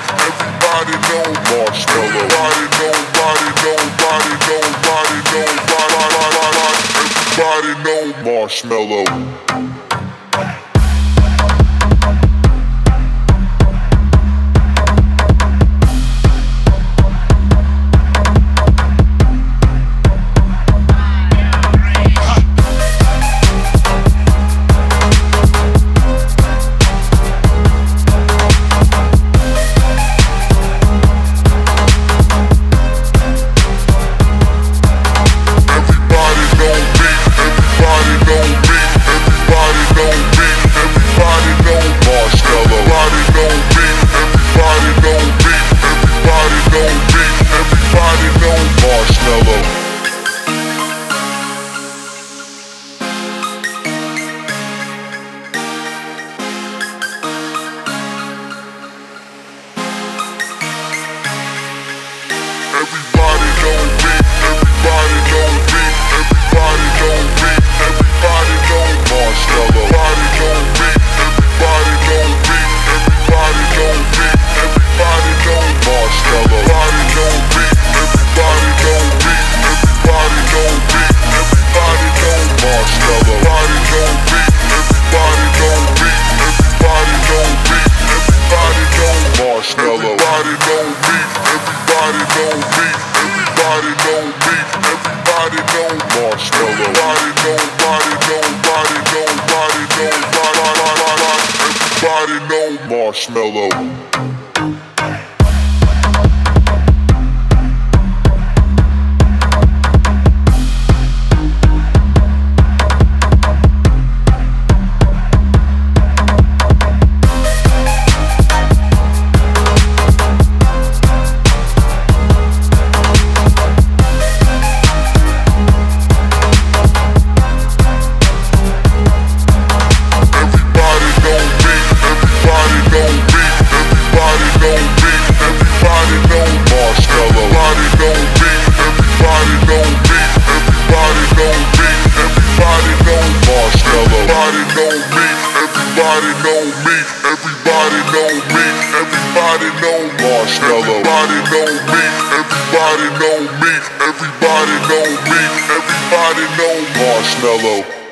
Everybody know Marshmello. Everybody know Marshmello. Everybody know me, everybody know me, everybody know me, everybody know Marshmello. Everybody know me, everybody know me, everybody know me, everybody know Marshmello. Everybody know me, everybody know me, everybody know me, everybody know Marshmello. Everybody know me, everybody know me, everybody know me, everybody know Marshmello. Everybody know me, everybody know me, everybody know me, everybody know Marshmello. Everybody know Marshmello. Everybody know me, everybody know me, everybody know Marshmello. Everybody know me, everybody know me, everybody know me, everybody know Marshmello.